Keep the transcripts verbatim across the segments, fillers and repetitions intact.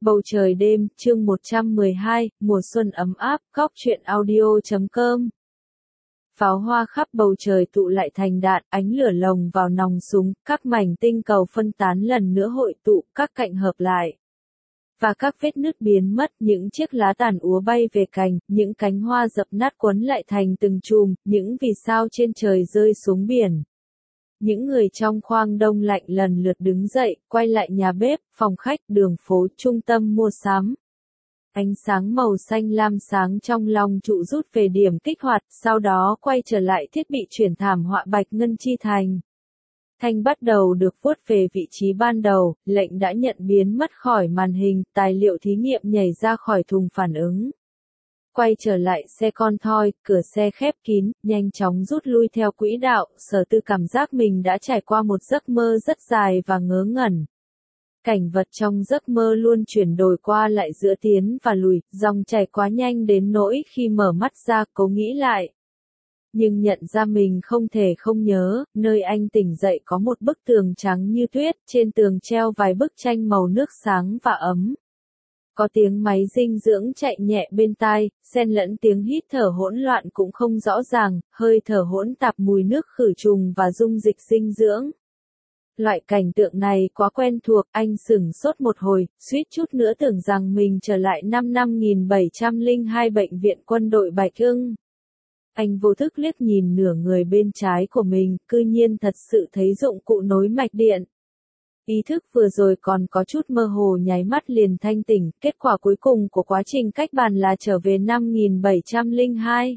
Bầu trời đêm, chương một trăm mười hai, mùa xuân ấm áp, góc truyện audio chấm com. Pháo hoa khắp bầu trời tụ lại thành đạn, ánh lửa lồng vào nòng súng, các mảnh tinh cầu phân tán lần nữa hội tụ, các cạnh hợp lại. Và các vết nứt biến mất, những chiếc lá tàn úa bay về cành, những cánh hoa dập nát quấn lại thành từng chùm, những vì sao trên trời rơi xuống biển. Những người trong khoang đông lạnh lần lượt đứng dậy, quay lại nhà bếp, phòng khách, đường phố, trung tâm mua sắm. Ánh sáng màu xanh lam sáng trong lòng trụ rút về điểm kích hoạt, sau đó quay trở lại thiết bị chuyển thảm họa bạch ngân chi thành. Thanh bắt đầu được vuốt về vị trí ban đầu, lệnh đã nhận biến mất khỏi màn hình, tài liệu thí nghiệm nhảy ra khỏi thùng phản ứng. Quay trở lại xe con thoi, cửa xe khép kín, nhanh chóng rút lui theo quỹ đạo, Sở Tư cảm giác mình đã trải qua một giấc mơ rất dài và ngớ ngẩn. Cảnh vật trong giấc mơ luôn chuyển đổi qua lại giữa tiến và lùi, dòng chảy quá nhanh đến nỗi khi mở mắt ra cố nghĩ lại. Nhưng nhận ra mình không thể không nhớ, nơi anh tỉnh dậy có một bức tường trắng như tuyết, trên tường treo vài bức tranh màu nước sáng và ấm. Có tiếng máy dinh dưỡng chạy nhẹ bên tai, xen lẫn tiếng hít thở hỗn loạn cũng không rõ ràng, hơi thở hỗn tạp mùi nước khử trùng và dung dịch dinh dưỡng. Loại cảnh tượng này quá quen thuộc, anh sửng sốt một hồi, suýt chút nữa tưởng rằng mình trở lại năm năm nghìn bảy trăm lẻ hai bệnh viện quân đội Bạch Hưng. Anh vô thức liếc nhìn nửa người bên trái của mình, cư nhiên thật sự thấy dụng cụ nối mạch điện. Ý thức vừa rồi còn có chút mơ hồ nháy mắt liền thanh tỉnh, kết quả cuối cùng của quá trình cách bàn là trở về năm nghìn bảy trăm lẻ hai.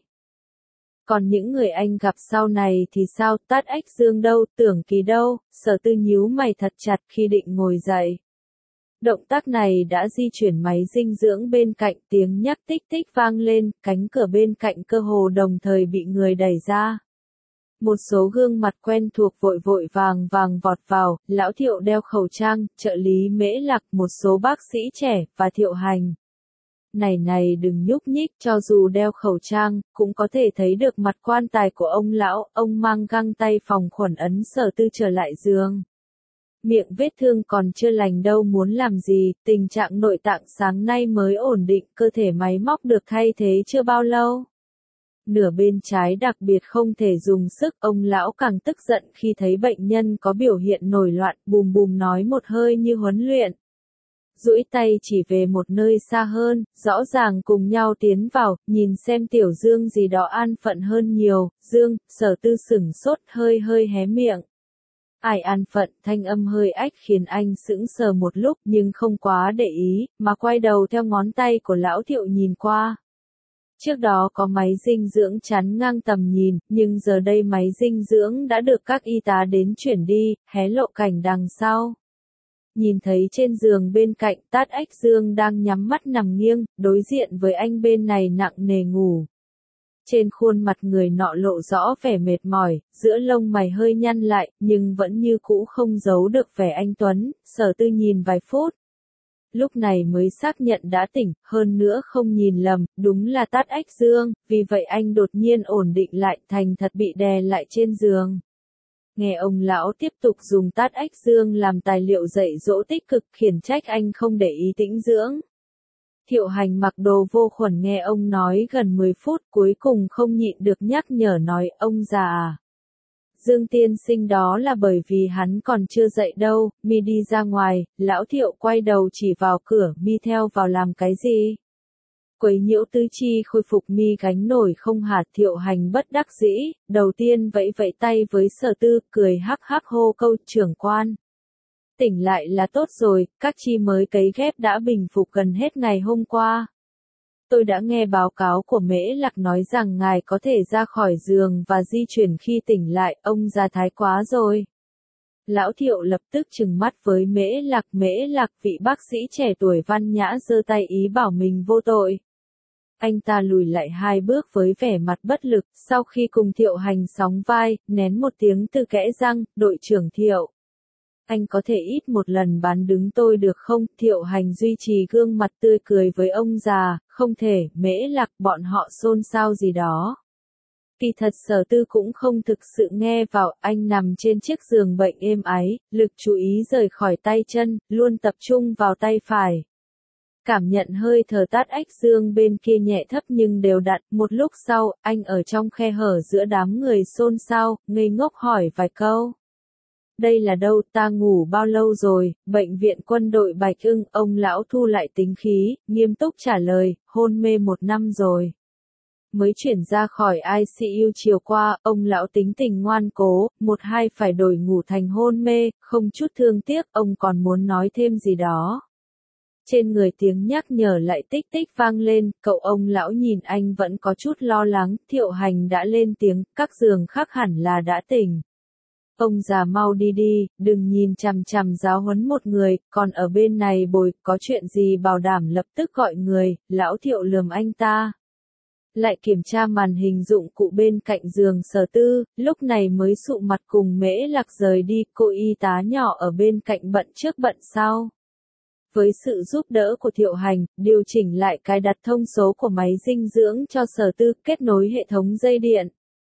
Còn những người anh gặp sau này thì sao, Tát Ách Dương đâu, Tưởng Kỳ đâu, Sở Tư nhíu mày thật chặt khi định ngồi dậy. Động tác này đã di chuyển máy dinh dưỡng bên cạnh, tiếng nhắc tích tích vang lên, cánh cửa bên cạnh cơ hồ đồng thời bị người đẩy ra. Một số gương mặt quen thuộc vội vội vàng vàng vọt vào, Lão Thiệu đeo khẩu trang, trợ lý Mễ Lạc, một số bác sĩ trẻ, và Thiệu Hành. Này này đừng nhúc nhích, cho dù đeo khẩu trang, cũng có thể thấy được mặt quan tài của ông lão, ông mang găng tay phòng khuẩn ấn Sở Tư trở lại giường. Miệng vết thương còn chưa lành đâu muốn làm gì, tình trạng nội tạng sáng nay mới ổn định, cơ thể máy móc được thay thế chưa bao lâu. Nửa bên trái đặc biệt không thể dùng sức, ông lão càng tức giận khi thấy bệnh nhân có biểu hiện nổi loạn, bùm bùm nói một hơi như huấn luyện. Duỗi tay chỉ về một nơi xa hơn, rõ ràng cùng nhau tiến vào, nhìn xem Tiểu Dương gì đó an phận hơn nhiều, Dương, Sở Tư sửng sốt hơi hơi hé miệng. Ai an phận, thanh âm hơi ách khiến anh sững sờ một lúc nhưng không quá để ý, mà quay đầu theo ngón tay của Lão Thiệu nhìn qua. Trước đó có máy dinh dưỡng chắn ngang tầm nhìn, nhưng giờ đây máy dinh dưỡng đã được các y tá đến chuyển đi, hé lộ cảnh đằng sau. Nhìn thấy trên giường bên cạnh Tát Ách Dương đang nhắm mắt nằm nghiêng, đối diện với anh bên này nặng nề ngủ. Trên khuôn mặt người nọ lộ rõ vẻ mệt mỏi, giữa lông mày hơi nhăn lại, nhưng vẫn như cũ không giấu được vẻ anh tuấn, Sở Tư nhìn vài phút. Lúc này mới xác nhận đã tỉnh, hơn nữa không nhìn lầm, đúng là Tát Ách Dương, vì vậy anh đột nhiên ổn định lại, thành thật bị đè lại trên giường. Nghe ông lão tiếp tục dùng Tát Ách Dương làm tài liệu dạy dỗ tích cực khiển trách anh không để ý tĩnh dưỡng. Thiệu Hành mặc đồ vô khuẩn nghe ông nói gần mười phút cuối cùng không nhịn được nhắc nhở nói ông già à. Dương tiên sinh đó là bởi vì hắn còn chưa dậy đâu, mi đi ra ngoài, Lão Thiệu quay đầu chỉ vào cửa, mi theo vào làm cái gì? Quấy nhiễu tứ chi khôi phục mi gánh nổi không hả? Thiệu Hành bất đắc dĩ, đầu tiên vẫy vẫy tay với Sở Tư, cười hắc hắc hô câu trưởng quan. Tỉnh lại là tốt rồi, các chi mới cấy ghép đã bình phục gần hết ngày hôm qua. Tôi đã nghe báo cáo của Mễ Lạc nói rằng ngài có thể ra khỏi giường và di chuyển khi tỉnh lại, ông già thái quá rồi. Lão Thiệu lập tức trừng mắt với Mễ Lạc, Mễ Lạc vị bác sĩ trẻ tuổi văn nhã giơ tay ý bảo mình vô tội. Anh ta lùi lại hai bước với vẻ mặt bất lực, sau khi cùng Thiệu Hành sóng vai, nén một tiếng từ kẽ răng, đội trưởng Thiệu. Anh có thể ít một lần bán đứng tôi được không? Thiệu Hành duy trì gương mặt tươi cười với ông già, không thể, Mễ Lạc bọn họ xôn xao gì đó. Kỳ thật Sở Tư cũng không thực sự nghe vào, anh nằm trên chiếc giường bệnh êm ái, lực chú ý rời khỏi tay chân, luôn tập trung vào tay phải. Cảm nhận hơi thở tát ách dương bên kia nhẹ thấp nhưng đều đặn, một lúc sau, anh ở trong khe hở giữa đám người xôn xao, ngây ngốc hỏi vài câu. Đây là đâu, ta ngủ bao lâu rồi, bệnh viện quân đội Bạch Ưng, ông lão thu lại tính khí, nghiêm túc trả lời, hôn mê một năm rồi. Mới chuyển ra khỏi i xê u chiều qua, ông lão tính tình ngoan cố, một hai phải đổi ngủ thành hôn mê, không chút thương tiếc, ông còn muốn nói thêm gì đó. Trên người tiếng nhắc nhở lại tích tích vang lên, cậu ông lão nhìn anh vẫn có chút lo lắng, Thiệu Hành đã lên tiếng, các giường khác hẳn là đã tỉnh. Ông già mau đi đi, đừng nhìn chằm chằm giáo huấn một người, còn ở bên này bồi, có chuyện gì bảo đảm lập tức gọi người, lão Thiệu lườm anh ta. Lại kiểm tra màn hình dụng cụ bên cạnh giường Sở Tư, lúc này mới sụ mặt cùng Mễ Lạc rời đi, cô y tá nhỏ ở bên cạnh bận trước bận sau. Với sự giúp đỡ của Thiệu Hành, điều chỉnh lại cài đặt thông số của máy dinh dưỡng cho Sở Tư, kết nối hệ thống dây điện.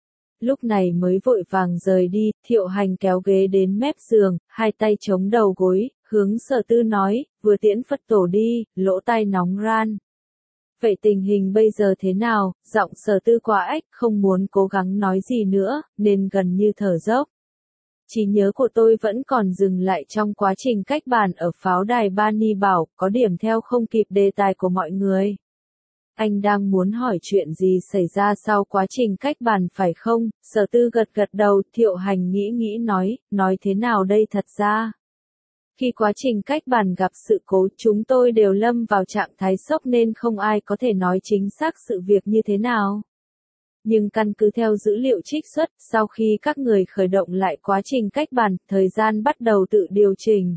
Lúc này mới vội vàng rời đi, Thiệu Hành kéo ghế đến mép giường, hai tay chống đầu gối, hướng Sở Tư nói, vừa tiễn Phật tổ đi, lỗ tai nóng ran. Vậy tình hình bây giờ thế nào, giọng Sở Tư quá ách, không muốn cố gắng nói gì nữa, nên gần như thở dốc. Trí nhớ của tôi vẫn còn dừng lại trong quá trình cách bàn ở pháo đài Bani Bảo, có điểm theo không kịp đề tài của mọi người. Anh đang muốn hỏi chuyện gì xảy ra sau quá trình cách bàn phải không? Sở Tư gật gật đầu, Thiệu Hành nghĩ nghĩ nói, nói thế nào đây thật ra? Khi quá trình cách bàn gặp sự cố, chúng tôi đều lâm vào trạng thái sốc nên không ai có thể nói chính xác sự việc như thế nào. Nhưng căn cứ theo dữ liệu trích xuất, sau khi các người khởi động lại quá trình cách bàn, thời gian bắt đầu tự điều chỉnh.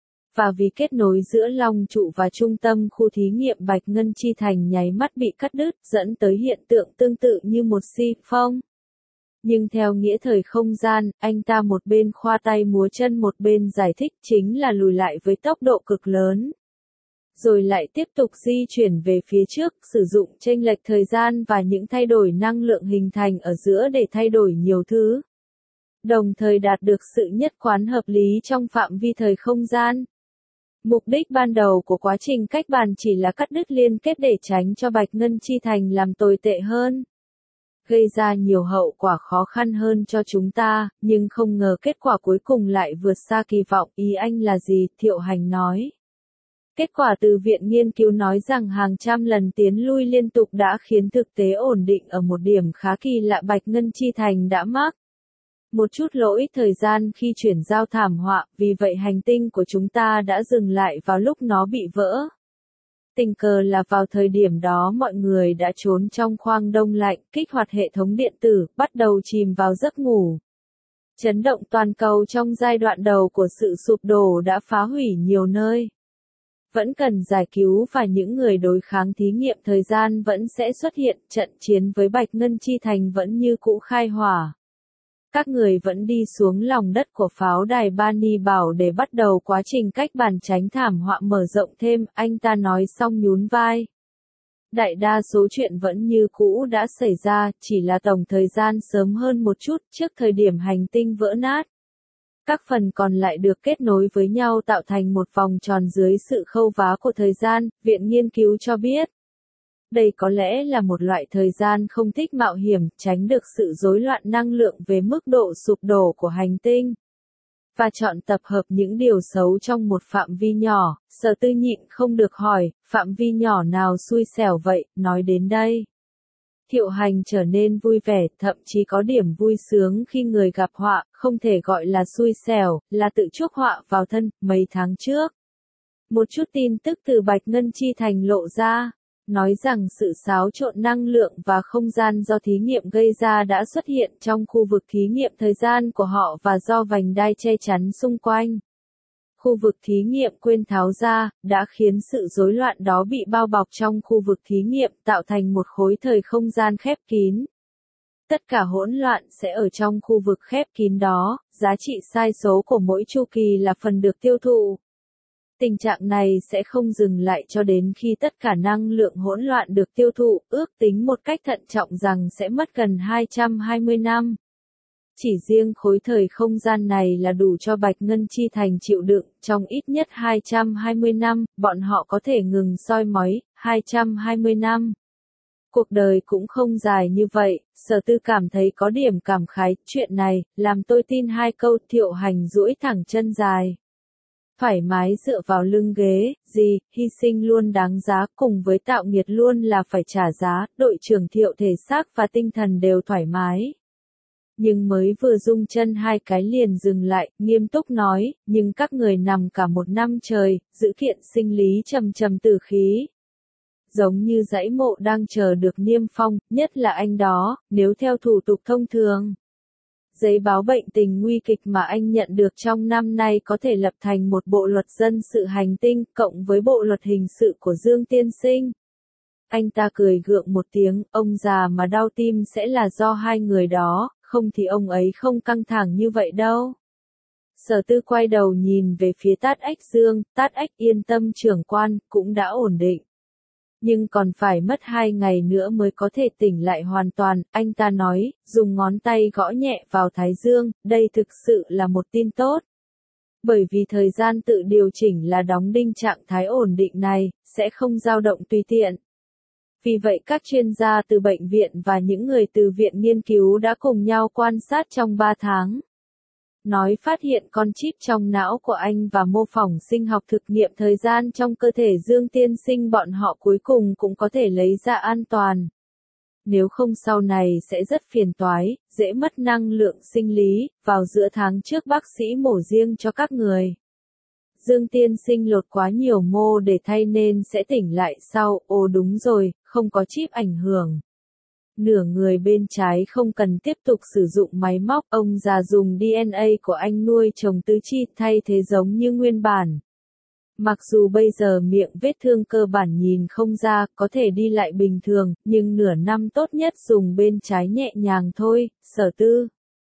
Và vì kết nối giữa Long trụ và trung tâm khu thí nghiệm Bạch Ngân Chi Thành nháy mắt bị cắt đứt, dẫn tới hiện tượng tương tự như một si phong. Nhưng theo nghĩa thời không gian, anh ta một bên khoa tay múa chân một bên giải thích chính là lùi lại với tốc độ cực lớn. Rồi lại tiếp tục di chuyển về phía trước, sử dụng chênh lệch thời gian và những thay đổi năng lượng hình thành ở giữa để thay đổi nhiều thứ. Đồng thời đạt được sự nhất quán hợp lý trong phạm vi thời không gian. Mục đích ban đầu của quá trình cách bàn chỉ là cắt đứt liên kết để tránh cho Bạch Ngân Chi Thành làm tồi tệ hơn. Gây ra nhiều hậu quả khó khăn hơn cho chúng ta, nhưng không ngờ kết quả cuối cùng lại vượt xa kỳ vọng. Ý anh là gì? Thiệu Hành nói. Kết quả từ viện nghiên cứu nói rằng hàng trăm lần tiến lui liên tục đã khiến thực tế ổn định ở một điểm khá kỳ lạ. Bạch Ngân Chi Thành đã mắc một chút lỗi thời gian khi chuyển giao thảm họa, vì vậy hành tinh của chúng ta đã dừng lại vào lúc nó bị vỡ. Tình cờ là vào thời điểm đó mọi người đã trốn trong khoang đông lạnh, kích hoạt hệ thống điện tử, bắt đầu chìm vào giấc ngủ. Chấn động toàn cầu trong giai đoạn đầu của sự sụp đổ đã phá hủy nhiều nơi. Vẫn cần giải cứu và những người đối kháng thí nghiệm thời gian vẫn sẽ xuất hiện, trận chiến với Bạch Ngân Chi Thành vẫn như cũ khai hỏa. Các người vẫn đi xuống lòng đất của pháo đài Bani Bảo để bắt đầu quá trình cách bàn tránh thảm họa mở rộng thêm, anh ta nói xong nhún vai. Đại đa số chuyện vẫn như cũ đã xảy ra, chỉ là tổng thời gian sớm hơn một chút trước thời điểm hành tinh vỡ nát. Các phần còn lại được kết nối với nhau tạo thành một vòng tròn dưới sự khâu vá của thời gian, viện nghiên cứu cho biết. Đây có lẽ là một loại thời gian không thích mạo hiểm, tránh được sự rối loạn năng lượng về mức độ sụp đổ của hành tinh. Và chọn tập hợp những điều xấu trong một phạm vi nhỏ, Sở Tư nhịn không được hỏi, phạm vi nhỏ nào xui xẻo vậy, nói đến đây. Thiệu Hành trở nên vui vẻ, thậm chí có điểm vui sướng khi người gặp họa, không thể gọi là xui xẻo, là tự chuốc họa vào thân. Mấy tháng trước, một chút tin tức từ Bạch Ngân Chi Thành lộ ra, nói rằng sự xáo trộn năng lượng và không gian do thí nghiệm gây ra đã xuất hiện trong khu vực thí nghiệm thời gian của họ và do vành đai che chắn xung quanh. Khu vực thí nghiệm quên tháo ra, đã khiến sự rối loạn đó bị bao bọc trong khu vực thí nghiệm, tạo thành một khối thời không gian khép kín. Tất cả hỗn loạn sẽ ở trong khu vực khép kín đó, giá trị sai số của mỗi chu kỳ là phần được tiêu thụ. Tình trạng này sẽ không dừng lại cho đến khi tất cả năng lượng hỗn loạn được tiêu thụ, ước tính một cách thận trọng rằng sẽ mất gần hai trăm hai mươi năm. Chỉ riêng khối thời không gian này là đủ cho Bạch Ngân Chi Thành chịu đựng, trong ít nhất hai trăm hai mươi năm, bọn họ có thể ngừng soi mói, hai trăm hai mươi năm. Cuộc đời cũng không dài như vậy, Sở Tư cảm thấy có điểm cảm khái, chuyện này, làm tôi tin hai câu. Thiệu Hành duỗi thẳng chân dài. Thoải mái dựa vào lưng ghế, gì, hy sinh luôn đáng giá, cùng với tạo nghiệt luôn là phải trả giá, đội trưởng Thiệu thể xác và tinh thần đều thoải mái. Nhưng mới vừa rung chân hai cái liền dừng lại, nghiêm túc nói, nhưng các người nằm cả một năm trời, dữ kiện sinh lý trầm trầm tử khí. Giống như dãy mộ đang chờ được niêm phong, nhất là anh đó, nếu theo thủ tục thông thường. Giấy báo bệnh tình nguy kịch mà anh nhận được trong năm nay có thể lập thành một bộ luật dân sự hành tinh, cộng với bộ luật hình sự của Dương Tiên Sinh. Anh ta cười gượng một tiếng, ông già mà đau tim sẽ là do hai người đó, không thì ông ấy không căng thẳng như vậy đâu. Sở Tư quay đầu nhìn về phía Tát Ách Dương, Tát Ách yên tâm trưởng quan, cũng đã ổn định. Nhưng còn phải mất hai ngày nữa mới có thể tỉnh lại hoàn toàn, anh ta nói, dùng ngón tay gõ nhẹ vào thái dương, đây thực sự là một tin tốt. Bởi vì thời gian tự điều chỉnh là đóng đinh trạng thái ổn định này, sẽ không dao động tùy tiện. Vì vậy các chuyên gia từ bệnh viện và những người từ viện nghiên cứu đã cùng nhau quan sát trong ba tháng. Nói phát hiện con chip trong não của anh và mô phỏng sinh học thực nghiệm thời gian trong cơ thể Dương Tiên Sinh bọn họ cuối cùng cũng có thể lấy ra an toàn. Nếu không sau này sẽ rất phiền toái, dễ mất năng lượng sinh lý, vào giữa tháng trước bác sĩ mổ riêng cho các người. Dương Tiên Sinh lột quá nhiều mô để thay nên sẽ tỉnh lại sau, ồ đúng rồi, không có chip ảnh hưởng. Nửa người bên trái không cần tiếp tục sử dụng máy móc, ông già dùng đê en a của anh nuôi trồng tứ chi thay thế giống như nguyên bản. Mặc dù bây giờ miệng vết thương cơ bản nhìn không ra, có thể đi lại bình thường, nhưng nửa năm tốt nhất dùng bên trái nhẹ nhàng thôi, Sở Tư.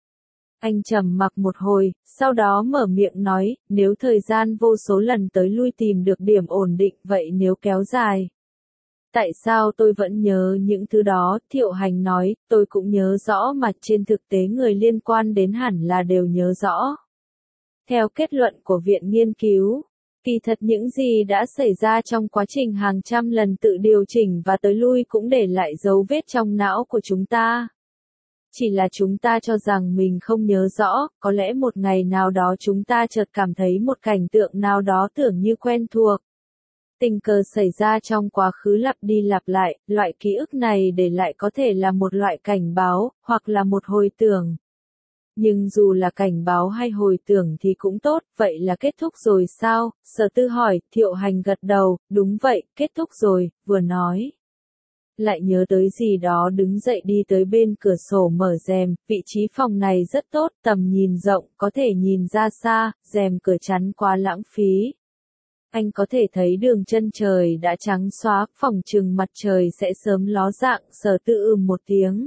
Anh trầm mặc một hồi, sau đó mở miệng nói, nếu thời gian vô số lần tới lui tìm được điểm ổn định vậy nếu kéo dài. Tại sao tôi vẫn nhớ những thứ đó, Thiệu Hành nói, tôi cũng nhớ rõ mà trên thực tế người liên quan đến hẳn là đều nhớ rõ. Theo kết luận của viện nghiên cứu, kỳ thật những gì đã xảy ra trong quá trình hàng trăm lần tự điều chỉnh và tới lui cũng để lại dấu vết trong não của chúng ta. Chỉ là chúng ta cho rằng mình không nhớ rõ, có lẽ một ngày nào đó chúng ta chợt cảm thấy một cảnh tượng nào đó tưởng như quen thuộc. Tình cờ xảy ra trong quá khứ lặp đi lặp lại, loại ký ức này để lại có thể là một loại cảnh báo, hoặc là một hồi tưởng. Nhưng dù là cảnh báo hay hồi tưởng thì cũng tốt, vậy là kết thúc rồi sao? Sở Tư hỏi, Thiệu Hành gật đầu, đúng vậy, kết thúc rồi, vừa nói. Lại nhớ tới gì đó đứng dậy đi tới bên cửa sổ mở rèm, vị trí phòng này rất tốt, tầm nhìn rộng, có thể nhìn ra xa, rèm cửa chắn quá lãng phí. Anh có thể thấy đường chân trời đã trắng xóa, phỏng chừng mặt trời sẽ sớm ló dạng, Sở Tư ừm một tiếng.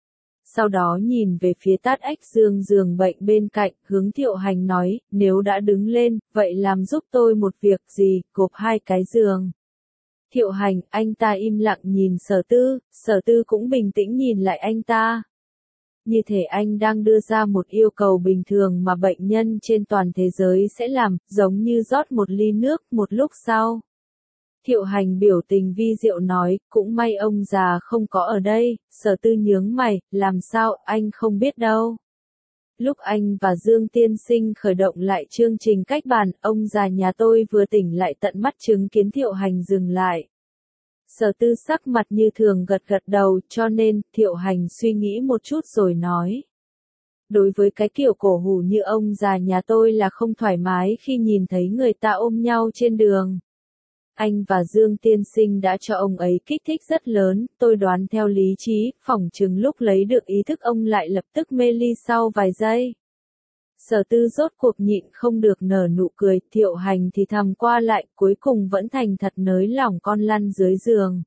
Sau đó nhìn về phía Tát Ách Dương giường bệnh bên cạnh, hướng Thiệu Hành nói, nếu đã đứng lên, vậy làm giúp tôi một việc gì, gộp hai cái giường. Thiệu Hành, anh ta im lặng nhìn Sở Tư, Sở Tư cũng bình tĩnh nhìn lại anh ta. Như thể anh đang đưa ra một yêu cầu bình thường mà bệnh nhân trên toàn thế giới sẽ làm, giống như rót một ly nước, một lúc sau. Thiệu Hành biểu tình vi diệu nói, cũng may ông già không có ở đây, Sở Tư nhướng mày, làm sao, anh không biết đâu. Lúc anh và Dương Tiên Sinh khởi động lại chương trình cách bàn, ông già nhà tôi vừa tỉnh lại tận mắt chứng kiến Thiệu Hành dừng lại. Sở Tư sắc mặt như thường gật gật đầu, cho nên, Thiệu Hành suy nghĩ một chút rồi nói. Đối với cái kiểu cổ hủ như ông già nhà tôi là không thoải mái khi nhìn thấy người ta ôm nhau trên đường. Anh và Dương Tiên Sinh đã cho ông ấy kích thích rất lớn, tôi đoán theo lý trí, phỏng chừng lúc lấy được ý thức ông lại lập tức mê ly sau vài giây. Sở Tư rốt cuộc nhịn không được nở nụ cười, Thiệu Hành thì thầm qua lại, cuối cùng vẫn thành thật nới lỏng con lăn dưới giường.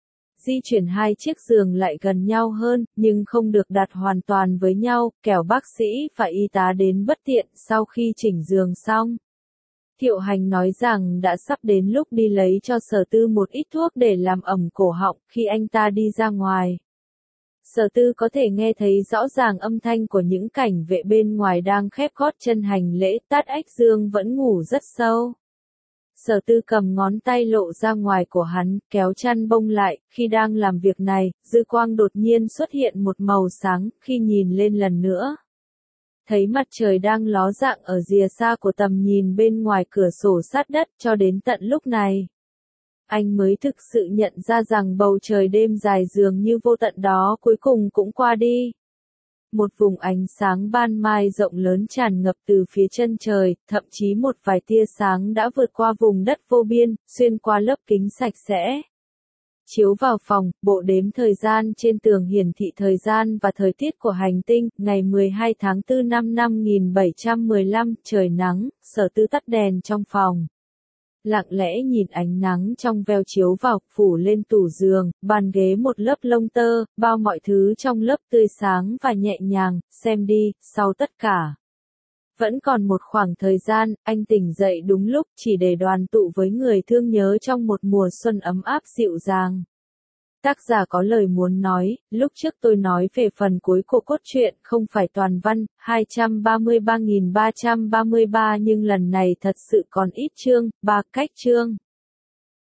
Di chuyển hai chiếc giường lại gần nhau hơn, nhưng không được đặt hoàn toàn với nhau, kẻo bác sĩ và y tá đến bất tiện sau khi chỉnh giường xong. Thiệu Hành nói rằng đã sắp đến lúc đi lấy cho Sở Tư một ít thuốc để làm ẩm cổ họng khi anh ta đi ra ngoài. Sở Tư có thể nghe thấy rõ ràng âm thanh của những cảnh vệ bên ngoài đang khép gót chân hành lễ, Tát Ách Dương vẫn ngủ rất sâu. Sở Tư cầm ngón tay lộ ra ngoài của hắn, kéo chăn bông lại, khi đang làm việc này, dư quang đột nhiên xuất hiện một màu sáng, khi nhìn lên lần nữa. Thấy mặt trời đang ló dạng ở rìa xa của tầm nhìn bên ngoài cửa sổ sát đất, cho đến tận lúc này. Anh mới thực sự nhận ra rằng bầu trời đêm dài dường như vô tận đó cuối cùng cũng qua đi. Một vùng ánh sáng ban mai rộng lớn tràn ngập từ phía chân trời, thậm chí một vài tia sáng đã vượt qua vùng đất vô biên, xuyên qua lớp kính sạch sẽ. Chiếu vào phòng, bộ đếm thời gian trên tường hiển thị thời gian và thời tiết của hành tinh, ngày mười hai tháng tư năm năm nghìn bảy trăm mười lăm, trời nắng, Sở Tư tắt đèn trong phòng. Lặng lẽ nhìn ánh nắng trong veo chiếu vào, phủ lên tủ giường, bàn ghế một lớp lông tơ, bao mọi thứ trong lớp tươi sáng và nhẹ nhàng, xem đi, sau tất cả. Vẫn còn một khoảng thời gian, anh tỉnh dậy đúng lúc, chỉ để đoàn tụ với người thương nhớ trong một mùa xuân ấm áp dịu dàng. Tác giả có lời muốn nói, lúc trước tôi nói về phần cuối của cốt truyện không phải toàn văn, hai trăm ba mươi ba nghìn ba trăm ba mươi ba nhưng lần này thật sự còn ít chương, ba cách chương.